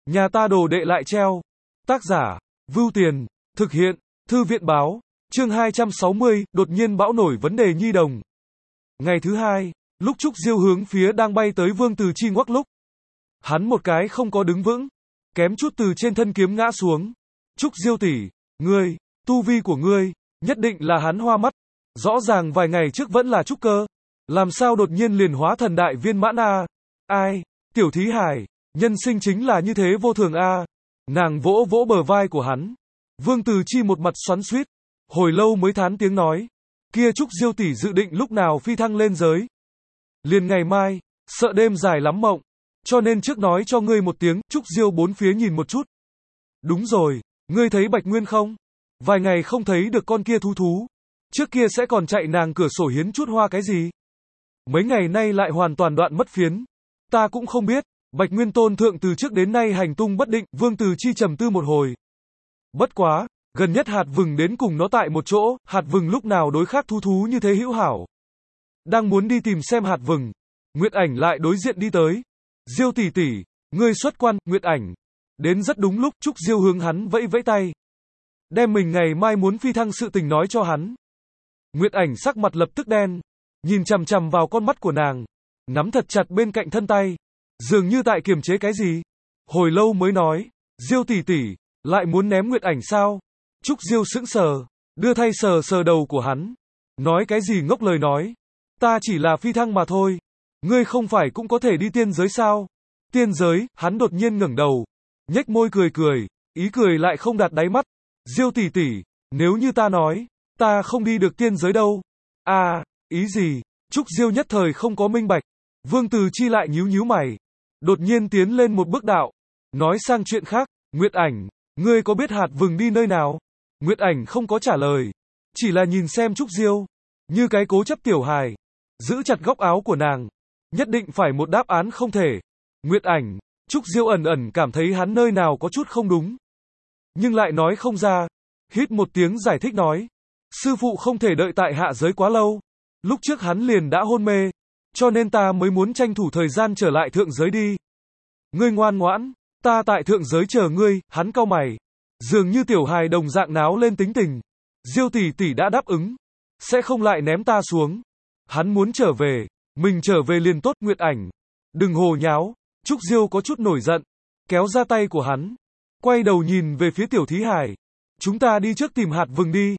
Nhà ta đồ đệ lại treo. Tác giả, Vưu Tiền, thực hiện, Thư viện báo, chương 260, đột nhiên bão nổi vấn đề nhi đồng. Ngày thứ hai, lúc Trúc Diêu hướng phía đang bay tới Vương Từ Chi ngoắc lúc. Hắn một cái không có đứng vững, kém chút từ trên thân kiếm ngã xuống. Trúc Diêu tỷ, ngươi, tu vi của ngươi, nhất định là hắn hoa mắt. Rõ ràng vài ngày trước vẫn là trúc cơ. Làm sao đột nhiên liền hóa thần đại viên mãn a? Ai, tiểu thí hải, nhân sinh chính là như thế vô thường a. Nàng vỗ vỗ bờ vai của hắn. Vương Từ Chi một mặt xoắn xuýt, hồi lâu mới thán tiếng nói, kia Trúc Diêu tỷ dự định lúc nào phi thăng lên giới? Liền ngày mai, sợ đêm dài lắm mộng, cho nên trước nói cho ngươi một tiếng. Trúc Diêu bốn phía nhìn một chút. Đúng rồi, ngươi thấy Bạch Nguyên không? Vài ngày không thấy được con kia thú. Trước kia sẽ còn chạy nàng cửa sổ hiến chút hoa cái gì? Mấy ngày nay lại hoàn toàn đoạn mất phiến. Ta cũng không biết. Bạch Nguyên tôn thượng từ trước đến nay hành tung bất định. Vương Từ Chi trầm tư một hồi. Bất quá, gần nhất hạt vừng đến cùng nó tại một chỗ. Hạt vừng lúc nào đối khác thú như thế hữu hảo. Đang muốn đi tìm xem hạt vừng, Nguyệt Ảnh lại đối diện đi tới. Diêu tỷ tỷ, ngươi xuất quan. Nguyệt Ảnh đến rất đúng lúc. Trúc Diêu hướng hắn vẫy vẫy tay, đem mình ngày mai muốn phi thăng sự tình nói cho hắn. Nguyệt Ảnh sắc mặt lập tức đen, nhìn chằm chằm vào con mắt của nàng, nắm thật chặt bên cạnh thân tay, dường như tại kiềm chế cái gì. Hồi lâu mới nói, Diêu tỷ tỷ, lại muốn ném Nguyệt Ảnh sao? Trúc Diêu sững sờ, đưa tay sờ sờ đầu của hắn, nói cái gì ngốc lời nói, ta chỉ là phi thăng mà thôi, ngươi không phải cũng có thể đi tiên giới sao? Tiên giới? Hắn đột nhiên ngẩng đầu, nhếch môi cười, ý cười lại không đạt đáy mắt. Diêu tỷ tỷ, nếu như ta nói, ta không đi được tiên giới đâu. À, ý gì? Trúc Diêu nhất thời không có minh bạch. Vương Từ Chi lại nhíu mày, đột nhiên tiến lên một bước đạo, nói sang chuyện khác. Nguyệt Ảnh, ngươi có biết hạt vừng đi nơi nào? Nguyệt Ảnh không có trả lời, chỉ là nhìn xem Trúc Diêu, như cái cố chấp tiểu hài, giữ chặt góc áo của nàng, nhất định phải một đáp án không thể. Nguyệt Ảnh, Trúc Diêu ẩn cảm thấy hắn nơi nào có chút không đúng, nhưng lại nói không ra, hít một tiếng giải thích nói, sư phụ không thể đợi tại hạ giới quá lâu, lúc trước hắn liền đã hôn mê, cho nên ta mới muốn tranh thủ thời gian trở lại thượng giới đi. Ngươi ngoan ngoãn, ta tại thượng giới chờ ngươi. Hắn cau mày, dường như tiểu hài đồng dạng náo lên tính tình. Diêu tỷ tỷ đã đáp ứng, sẽ không lại ném ta xuống. Hắn muốn trở về, mình trở về liền tốt. Nguyệt Ảnh, đừng hồ nháo. Trúc Diêu có chút nổi giận, kéo ra tay của hắn, quay đầu nhìn về phía tiểu thí hải. Chúng ta đi trước tìm hạt vừng đi.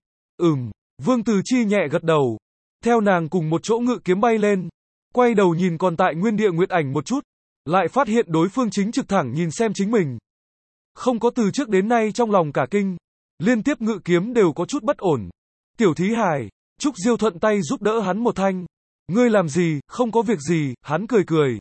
Vương Từ Chi nhẹ gật đầu, theo nàng cùng một chỗ ngự kiếm bay lên, quay đầu nhìn còn tại nguyên địa Nguyệt Ảnh một chút, lại phát hiện đối phương chính trực thẳng nhìn xem chính mình. Không có từ trước đến nay trong lòng cả kinh, liên tiếp ngự kiếm đều có chút bất ổn. Tiểu thí hải, Trúc Diêu thuận tay giúp đỡ hắn một thanh. Ngươi làm gì? Không có việc gì. Hắn cười.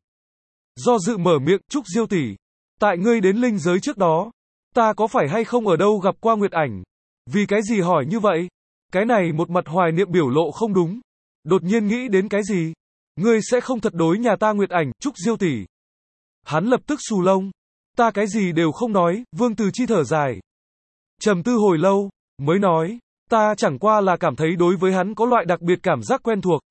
Do dự mở miệng, Trúc Diêu tỷ, tại ngươi đến linh giới trước đó, ta có phải hay không ở đâu gặp qua Nguyệt Ảnh? Vì cái gì hỏi như vậy? Cái này một mặt hoài niệm biểu lộ không đúng. Đột nhiên nghĩ đến cái gì? Ngươi sẽ không thật đối nhà ta Nguyệt Ảnh, Trúc Diêu tỷ. Hắn lập tức xù lông. Ta cái gì đều không nói. Vương Từ Chi thở dài, trầm tư hồi lâu, mới nói, ta chẳng qua là cảm thấy đối với hắn có loại đặc biệt cảm giác quen thuộc.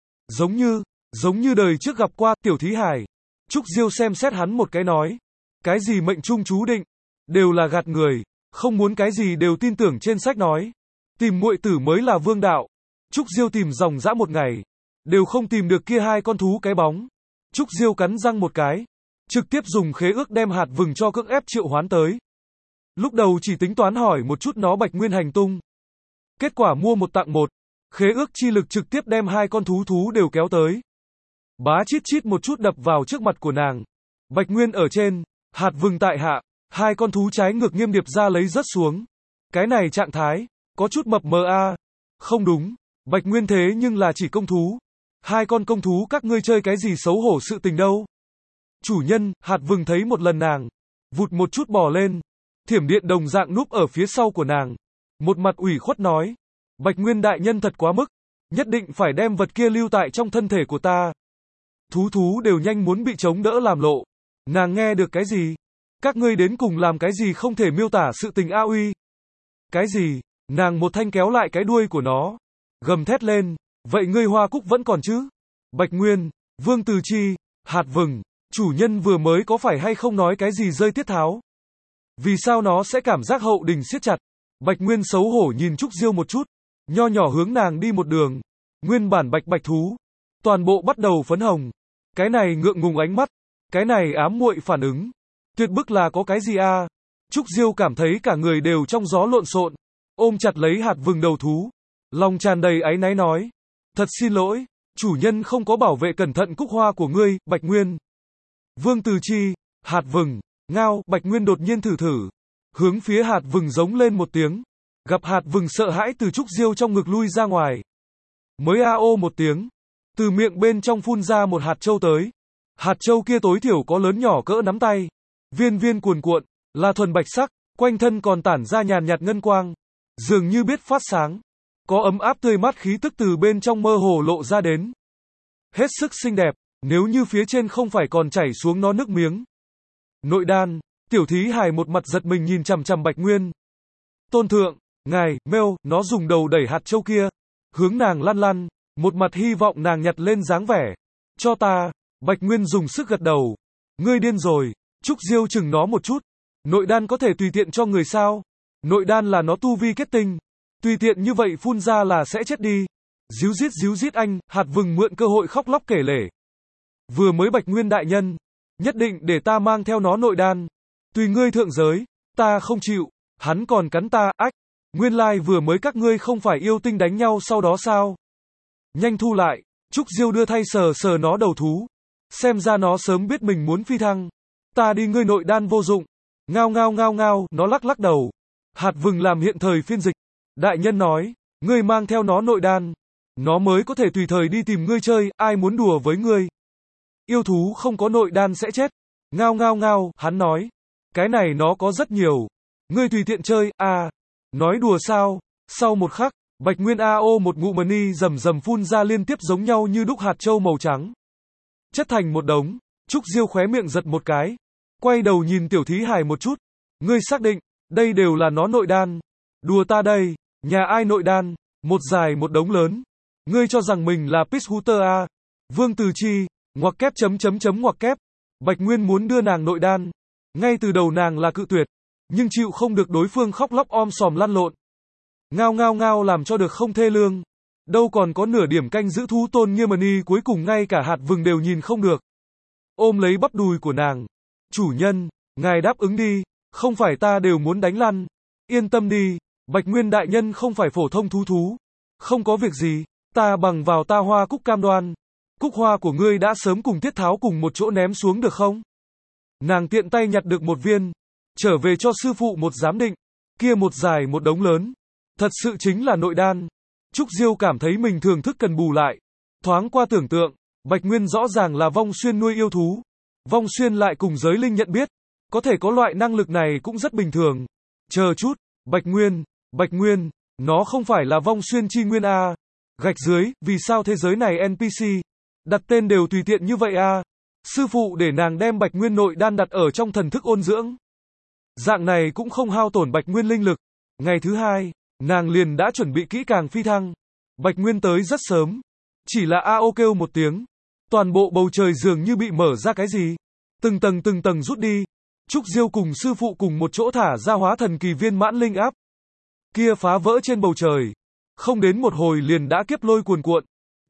Giống như đời trước gặp qua. Tiểu thí hải. Trúc Diêu xem xét hắn một cái nói, cái gì mệnh trung chú định, đều là gạt người, không muốn cái gì đều tin tưởng trên sách nói. Tìm muội tử mới là vương đạo. Trúc Diêu tìm ròng rã một ngày, đều không tìm được kia hai con thú cái bóng. Trúc Diêu cắn răng một cái, trực tiếp dùng khế ước đem hạt vừng cho cưỡng ép triệu hoán tới. Lúc đầu chỉ tính toán hỏi một chút nó Bạch Nguyên hành tung, kết quả mua một tặng một, khế ước chi lực trực tiếp đem hai con thú đều kéo tới. Bá chít một chút đập vào trước mặt của nàng. Bạch Nguyên ở trên, hạt vừng tại hạ, hai con thú trái ngược nghiêm điệp ra lấy rớt xuống. Cái này trạng thái, có chút mập mờ a. Không đúng, Bạch Nguyên thế nhưng là chỉ công thú. Hai con công thú các ngươi chơi cái gì xấu hổ sự tình đâu. Chủ nhân, hạt vừng thấy một lần nàng, vụt một chút bò lên, thiểm điện đồng dạng núp ở phía sau của nàng. Một mặt ủy khuất nói, Bạch Nguyên đại nhân thật quá mức, nhất định phải đem vật kia lưu tại trong thân thể của ta. Thú đều nhanh muốn bị chống đỡ làm lộ. Nàng nghe được cái gì? Các ngươi đến cùng làm cái gì không thể miêu tả sự tình a uy. Cái gì? Nàng một thanh kéo lại cái đuôi của nó, gầm thét lên, vậy ngươi hoa cúc vẫn còn chứ? Bạch Nguyên, Vương Từ Chi, hạt vừng, Chủ nhân vừa mới có phải hay không nói cái gì rơi tiết tháo? Vì sao nó sẽ cảm giác hậu đình siết chặt? Bạch Nguyên xấu hổ nhìn Trúc Diêu một chút, nho nhỏ hướng nàng đi một đường. Nguyên bản bạch bạch thú, toàn bộ bắt đầu phấn hồng. Cái này ngượng ngùng ánh mắt, cái này ám muội phản ứng. Tuyệt bức là có cái gì a? Trúc Diêu cảm thấy cả người đều trong gió lộn xộn, ôm chặt lấy hạt vừng đầu thú, lòng tràn đầy áy náy nói: "Thật xin lỗi, chủ nhân không có bảo vệ cẩn thận cúc hoa của ngươi, Bạch Nguyên." Vương Từ Chi, hạt vừng, ngao, Bạch Nguyên đột nhiên thử, hướng phía hạt vừng giống lên một tiếng, gặp hạt vừng sợ hãi từ Trúc Diêu trong ngực lui ra ngoài. Mới a ô một tiếng, từ miệng bên trong phun ra một hạt châu tới. Hạt châu kia tối thiểu có lớn nhỏ cỡ nắm tay, viên viên cuồn cuộn, là thuần bạch sắc, quanh thân còn tản ra nhàn nhạt ngân quang, dường như biết phát sáng, có ấm áp tươi mát khí tức từ bên trong mơ hồ lộ ra đến. Hết sức xinh đẹp, nếu như phía trên không phải còn chảy xuống nó nước miếng. Nội đan, Tiểu Thí Hài một mặt giật mình nhìn chằm chằm Bạch Nguyên. "Tôn thượng, ngài, mêu", nó dùng đầu đẩy hạt châu kia, hướng nàng lăn lăn, một mặt hy vọng nàng nhặt lên dáng vẻ. "Cho ta." Bạch Nguyên dùng sức gật đầu. "Ngươi điên rồi." Trúc Diêu chừng nó một chút. "Nội đan có thể tùy tiện cho người sao? Nội đan là nó tu vi kết tinh, tùy tiện như vậy phun ra là sẽ chết đi." Díu dít anh, hạt vừng mượn cơ hội khóc lóc kể lể. "Vừa mới Bạch Nguyên đại nhân, nhất định để ta mang theo nó nội đan. Tùy ngươi thượng giới." "Ta không chịu." Hắn còn cắn ta, ách. Nguyên lai vừa mới các ngươi không phải yêu tinh đánh nhau sau đó sao? Nhanh thu lại. Trúc Diêu đưa thay sờ sờ nó đầu thú. Xem ra nó sớm biết mình muốn phi thăng. "Ta đi, ngươi nội đan vô dụng." Ngao ngao ngao ngao, nó lắc lắc đầu. Hạt vừng làm hiện thời phiên dịch. "Đại nhân nói, ngươi mang theo nó nội đan, nó mới có thể tùy thời đi tìm ngươi chơi, ai muốn đùa với ngươi. Yêu thú không có nội đan sẽ chết." Ngao ngao ngao, hắn nói. "Cái này nó có rất nhiều. Ngươi tùy tiện chơi, à." Nói đùa sao? Sau một khắc, Bạch Nguyên AO một ngụm mani rầm rầm phun ra liên tiếp giống nhau như đúc hạt châu màu trắng. Chất thành một đống, Trúc Diêu khóe miệng giật một cái. Quay đầu nhìn Tiểu Thí Hài một chút. "Ngươi xác định, đây đều là nó nội đan?" "Đùa ta đây, nhà ai nội đan, một dài một đống lớn. Ngươi cho rằng mình là Peachhooter à?" Vương Từ Chi, ngoặc kép ngoặc kép. Bạch Nguyên muốn đưa nàng nội đan. Ngay từ đầu nàng là cự tuyệt, nhưng chịu không được đối phương khóc lóc om sòm lăn lộn. Ngao ngao ngao làm cho được không thê lương. Đâu còn có nửa điểm canh giữ thú tôn nghiêm mani, cuối cùng ngay cả hạt vừng đều nhìn không được. Ôm lấy bắp đùi của nàng. "Chủ nhân, ngài đáp ứng đi, không phải ta đều muốn đánh lăn. Yên tâm đi, Bạch Nguyên đại nhân không phải phổ thông thú. Không có việc gì, ta bằng vào ta hoa cúc cam đoan. Cúc hoa của ngươi đã sớm cùng Tiết Tháo cùng một chỗ ném xuống được không?" Nàng tiện tay nhặt được một viên, trở về cho sư phụ một giám định. Kia một dài một đống lớn, thật sự chính là nội đan. Trúc Diêu cảm thấy mình thưởng thức cần bù lại. Thoáng qua tưởng tượng, Bạch Nguyên rõ ràng là Vong Xuyên nuôi yêu thú. Vong Xuyên lại cùng giới linh nhận biết, có thể có loại năng lực này cũng rất bình thường. Chờ chút, Bạch Nguyên, nó không phải là Vong Xuyên chi nguyên a? Gạch dưới, vì sao thế giới này NPC đặt tên đều tùy tiện như vậy a? Sư phụ để nàng đem Bạch Nguyên nội đan đặt ở trong thần thức ôn dưỡng. Dạng này cũng không hao tổn Bạch Nguyên linh lực. Ngày thứ hai, nàng liền đã chuẩn bị kỹ càng phi thăng. Bạch Nguyên tới rất sớm, chỉ là AO kêu một tiếng, toàn bộ bầu trời dường như bị mở ra cái gì, từng tầng rút đi. Trúc Diêu cùng sư phụ cùng một chỗ thả ra hóa thần kỳ viên mãn linh áp. Kia phá vỡ trên bầu trời, không đến một hồi liền đã kiếp lôi cuồn cuộn.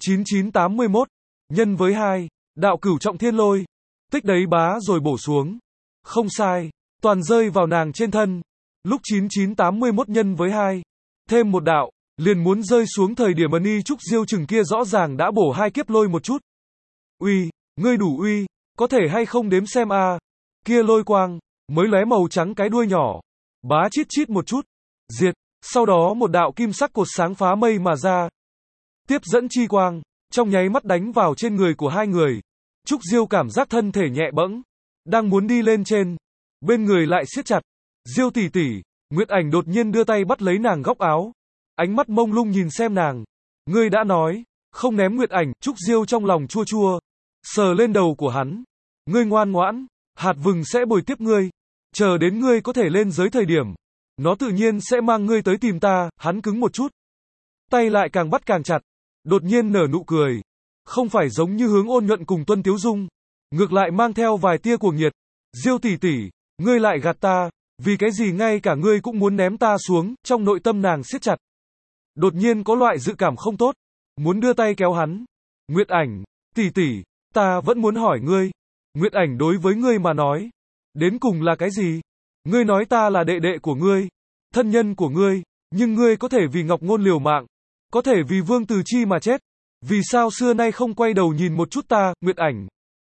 9981 nhân với 2, đạo cửu trọng thiên lôi. Tích đấy bá rồi bổ xuống. Không sai, toàn rơi vào nàng trên thân. Lúc 9981 nhân với 2, thêm một đạo, liền muốn rơi xuống thời điểm mani. Trúc Diêu chừng kia rõ ràng đã bổ 2 kiếp lôi một chút. "Uy, ngươi đủ uy, có thể hay không đếm xem a?" Kia lôi quang mới lóe màu trắng cái đuôi nhỏ, bá chít chít một chút, diệt. Sau đó một đạo kim sắc cột sáng phá mây mà ra, tiếp dẫn chi quang, trong nháy mắt đánh vào trên người của hai người. Trúc Diêu cảm giác thân thể nhẹ bẫng, đang muốn đi lên trên, bên người lại siết chặt. "Diêu tỷ tỷ." Nguyệt Ảnh đột nhiên đưa tay bắt lấy nàng góc áo, ánh mắt mông lung nhìn xem nàng. "Ngươi đã nói, không ném." Nguyệt Ảnh, Trúc Diêu trong lòng chua chua, sờ lên đầu của hắn. "Ngươi ngoan ngoãn, hạt vừng sẽ bồi tiếp ngươi. Chờ đến ngươi có thể lên giới thời điểm, nó tự nhiên sẽ mang ngươi tới tìm ta." Hắn cứng một chút, tay lại càng bắt càng chặt, đột nhiên nở nụ cười. Không phải giống như Hướng Ôn Nhuận cùng Tuân Tiếu Dung, ngược lại mang theo vài tia cuồng nhiệt. Diêu tỷ tỷ, ngươi lại gạt ta, vì cái gì ngay cả ngươi cũng muốn ném ta xuống, trong nội tâm nàng siết chặt. Đột nhiên có loại dự cảm không tốt, muốn đưa tay kéo hắn. Nguyệt Ảnh, tỷ tỷ, ta vẫn muốn hỏi ngươi. Nguyệt Ảnh đối với ngươi mà nói, đến cùng là cái gì? Ngươi nói ta là đệ đệ của ngươi, thân nhân của ngươi, nhưng ngươi có thể vì Ngọc Ngôn liều mạng, có thể vì Vương Từ Chi mà chết. Vì sao xưa nay không quay đầu nhìn một chút ta, Nguyệt Ảnh?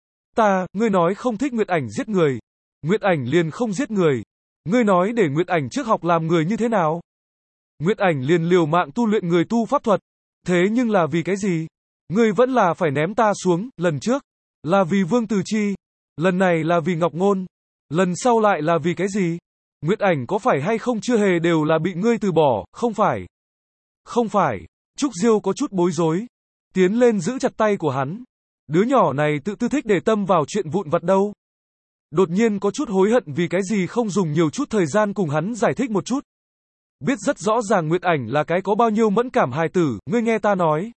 Ngươi nói không thích Nguyệt Ảnh giết người. Nguyệt Ảnh liền không giết người. Ngươi nói để Nguyệt Ảnh trước học làm người như thế nào? Nguyệt Ảnh liền liều mạng tu luyện người tu pháp thuật. Thế nhưng là vì cái gì? Ngươi vẫn là phải ném ta xuống, lần trước là vì Vương Từ Chi, lần này là vì Ngọc Ngôn, lần sau lại là vì cái gì? Nguyệt Ảnh có phải hay không chưa hề đều là bị ngươi từ bỏ, không phải? Không phải. Trúc Diêu có chút bối rối, tiến lên giữ chặt tay của hắn. Đứa nhỏ này tự tư thích để tâm vào chuyện vụn vặt đâu. Đột nhiên có chút hối hận vì cái gì không dùng nhiều chút thời gian cùng hắn giải thích một chút. Biết rất rõ ràng Nguyệt Ảnh là cái có bao nhiêu mẫn cảm hài tử, ngươi nghe ta nói.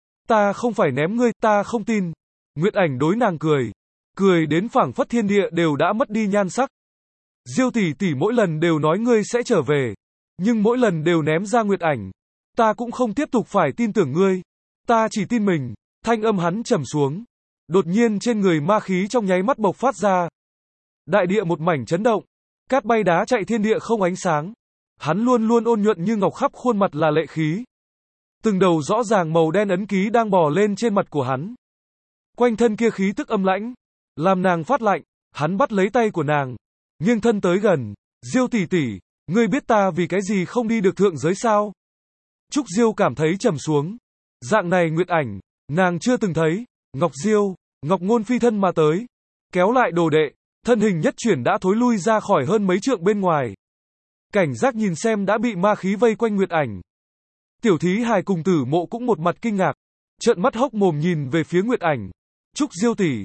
Ta không phải ném ngươi, ta không tin. Nguyệt Ảnh đối nàng cười. Cười đến phảng phất thiên địa đều đã mất đi nhan sắc. Diêu tỷ tỷ mỗi lần đều nói ngươi sẽ trở về, nhưng mỗi lần đều ném ra Nguyệt Ảnh. Ta cũng không tiếp tục phải tin tưởng ngươi. Ta chỉ tin mình. Thanh âm hắn trầm xuống. Đột nhiên trên người ma khí trong nháy mắt bộc phát ra. Đại địa một mảnh chấn động. Cát bay đá chạy thiên địa không ánh sáng. Hắn luôn luôn ôn nhuận như ngọc, khắp khuôn mặt là lệ khí. Từng đầu rõ ràng màu đen ấn ký đang bò lên trên mặt của hắn. Quanh thân kia khí tức âm lãnh, làm nàng phát lạnh. Hắn bắt lấy tay của nàng, nghiêng thân tới gần. Diêu tỷ tỷ, ngươi biết ta vì cái gì không đi được thượng giới sao? Trúc Diêu cảm thấy trầm xuống. Dạng này Nguyệt Ảnh, nàng chưa từng thấy. Ngọc Diêu, Ngọc Ngôn phi thân mà tới, kéo lại đồ đệ, thân hình nhất chuyển đã thối lui ra khỏi hơn mấy trượng bên ngoài. Cảnh giác nhìn xem đã bị ma khí vây quanh Nguyệt Ảnh. Tiểu Thí Hài cùng Tử Mộ cũng một mặt kinh ngạc, trợn mắt hốc mồm nhìn về phía Nguyệt Ảnh. Trúc Diêu tỷ,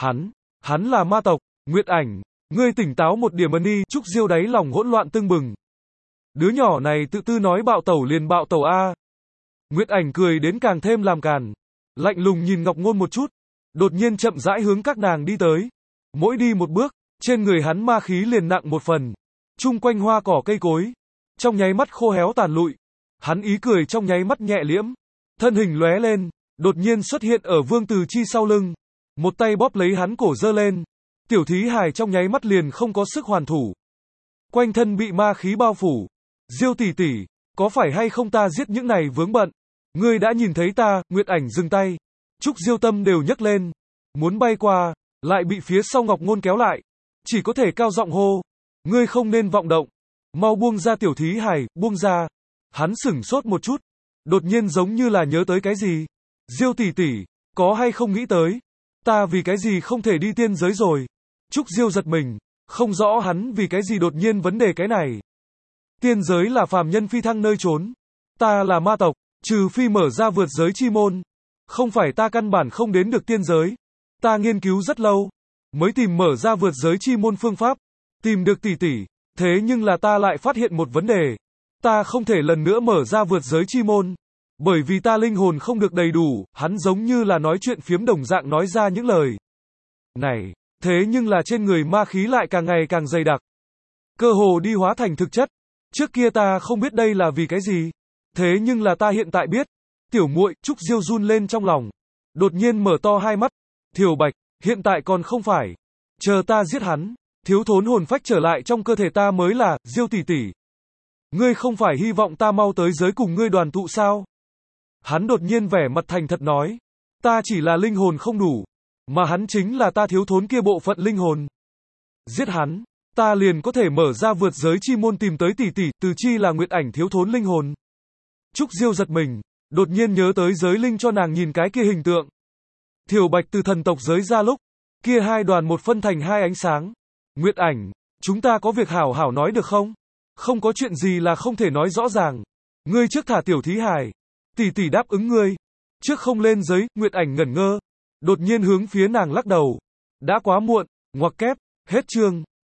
hắn là ma tộc. Nguyệt Ảnh, ngươi tỉnh táo một điểm đi. Trúc Diêu đáy lòng hỗn loạn tưng bừng. Đứa nhỏ này tự tư nói bạo tẩu liền bạo tẩu a. Nguyệt Ảnh cười đến càng thêm làm càn, lạnh lùng nhìn Ngọc Ngôn một chút, đột nhiên chậm rãi hướng các nàng đi tới. Mỗi đi một bước, trên người hắn ma khí liền nặng một phần. Chung quanh hoa cỏ cây cối, trong nháy mắt khô héo tàn lụi. Hắn ý cười trong nháy mắt nhẹ liễm, thân hình lóe lên, đột nhiên xuất hiện ở Vương Từ Chi sau lưng, một tay bóp lấy hắn cổ giơ lên. Tiểu Thí Hài trong nháy mắt liền không có sức hoàn thủ, quanh thân bị ma khí bao phủ. Diêu tỷ tỷ, có phải hay không ta giết những này vướng bận? Ngươi đã nhìn thấy ta? Nguyệt Ảnh dừng tay. Trúc Diêu tâm đều nhấc lên, muốn bay qua, lại bị phía sau Ngọc Ngôn kéo lại, chỉ có thể cao giọng hô, ngươi không nên vọng động, mau buông ra Tiểu Thí Hài, buông ra. Hắn sửng sốt một chút, đột nhiên giống như là nhớ tới cái gì. Diêu tỷ tỷ, có hay không nghĩ tới, ta vì cái gì không thể đi tiên giới rồi? Trúc Diêu giật mình, không rõ hắn vì cái gì đột nhiên vấn đề cái này. Tiên giới là phàm nhân phi thăng nơi trốn, ta là ma tộc, trừ phi mở ra vượt giới chi môn, không phải ta căn bản không đến được tiên giới. Ta nghiên cứu rất lâu, mới tìm mở ra vượt giới chi môn phương pháp, tìm được tỷ tỷ, thế nhưng là ta lại phát hiện một vấn đề. Ta không thể lần nữa mở ra vượt giới chi môn, bởi vì ta linh hồn không được đầy đủ. Hắn giống như là nói chuyện phiếm đồng dạng nói ra những lời này, thế nhưng là trên người ma khí lại càng ngày càng dày đặc, cơ hồ đi hóa thành thực chất. Trước kia ta không biết đây là vì cái gì, thế nhưng là ta hiện tại biết. Tiểu muội, Trúc Diêu run lên trong lòng, đột nhiên mở to hai mắt. Thiều Bạch, hiện tại còn không phải, chờ ta giết hắn, thiếu thốn hồn phách trở lại trong cơ thể ta mới là. Diêu tỷ tỷ, ngươi không phải hy vọng ta mau tới giới cùng ngươi đoàn tụ sao? Hắn đột nhiên vẻ mặt thành thật nói, ta chỉ là linh hồn không đủ, mà hắn chính là ta thiếu thốn kia bộ phận linh hồn. Giết hắn, ta liền có thể mở ra vượt giới chi môn tìm tới tỷ tỷ. Từ Chi là Nguyệt Ảnh thiếu thốn linh hồn. Trúc Diêu giật mình, đột nhiên nhớ tới giới linh cho nàng nhìn cái kia hình tượng. Thiều Bạch từ thần tộc giới ra lúc, kia hai đoàn một phân thành hai ánh sáng. Nguyệt Ảnh, chúng ta có việc hảo hảo nói được không? Không có chuyện gì là không thể nói rõ ràng. Ngươi trước thả Tiểu Thí Hài, tỷ tỷ đáp ứng ngươi. Trước không lên giới. Nguyệt Ảnh ngẩn ngơ, đột nhiên hướng phía nàng lắc đầu. Đã quá muộn. Ngoặc kép, hết chương.